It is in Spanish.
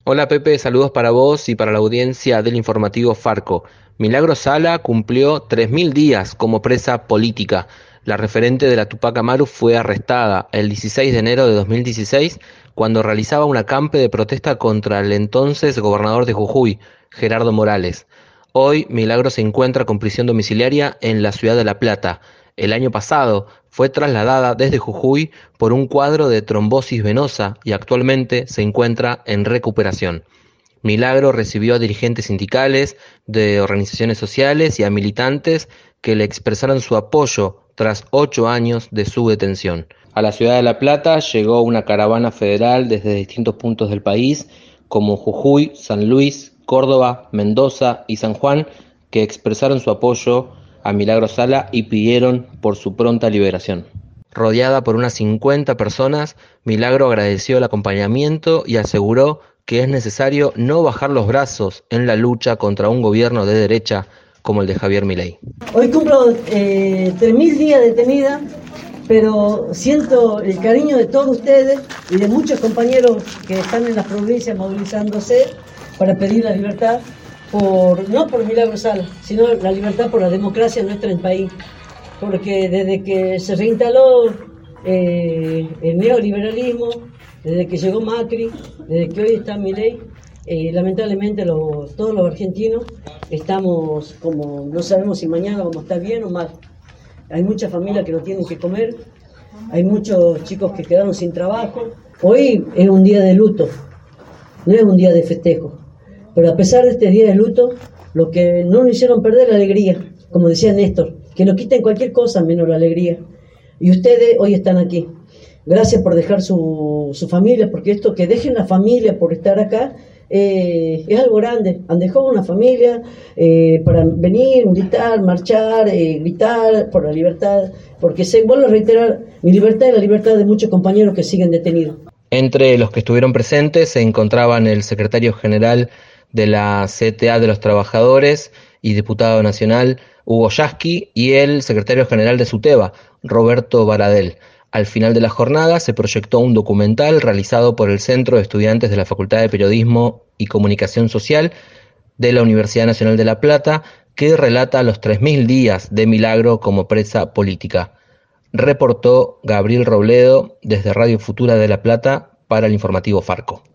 Hola Pepe, saludos para vos y para la audiencia del informativo Farco. Milagro Sala cumplió 3.000 días como presa política. La referente de la Tupac Amaru fue arrestada el 16 de enero de 2016 cuando realizaba un acampe de protesta contra el entonces gobernador de Jujuy, Gerardo Morales. Hoy Milagro se encuentra con prisión domiciliaria en la ciudad de La Plata. El año pasado fue trasladada desde Jujuy por un cuadro de trombosis venosa y actualmente se encuentra en recuperación. Milagro recibió a dirigentes sindicales, de organizaciones sociales y a militantes que le expresaron su apoyo tras 8 años de su detención. A la ciudad de La Plata llegó una caravana federal desde distintos puntos del país, como Jujuy, San Luis, Córdoba, Mendoza y San Juan, que expresaron su apoyo a Milagro Sala y pidieron por su pronta liberación. Rodeada por unas 50 personas, Milagro agradeció el acompañamiento y aseguró que es necesario no bajar los brazos en la lucha contra un gobierno de derecha como el de Javier Milei. Hoy cumplo 3.000 días detenida, pero siento el cariño de todos ustedes y de muchos compañeros que están en las provincias movilizándose para pedir la libertad, no por Milagro Sala, sino la libertad por la democracia nuestra en el país. Porque desde que se reinstaló el neoliberalismo, desde que llegó Macri, desde que hoy está Milei, lamentablemente todos los argentinos estamos como no sabemos si mañana vamos a estar bien o mal. Hay muchas familias que no tienen que comer, hay muchos chicos que quedaron sin trabajo. Hoy es un día de luto, no es un día de festejo, pero a pesar de este día de luto, lo que no nos hicieron perder la alegría, como decía Néstor, que nos quiten cualquier cosa menos la alegría. Y ustedes hoy están aquí. Gracias por dejar su familia, porque esto que dejen la familia por estar acá es algo grande. Han dejado una familia para venir, militar, marchar, gritar por la libertad, porque vuelvo a reiterar, mi libertad es la libertad de muchos compañeros que siguen detenidos. Entre los que estuvieron presentes se encontraban el secretario general de la CTA de los Trabajadores y diputado nacional Hugo Yasky y el secretario general de SUTEBA, Roberto Baradel. Al final de la jornada se proyectó un documental realizado por el Centro de Estudiantes de la Facultad de Periodismo y Comunicación Social de la Universidad Nacional de La Plata que relata los 3.000 días de Milagro como presa política. Reportó Gabriel Robledo desde Radio Futura de La Plata para el informativo Farco.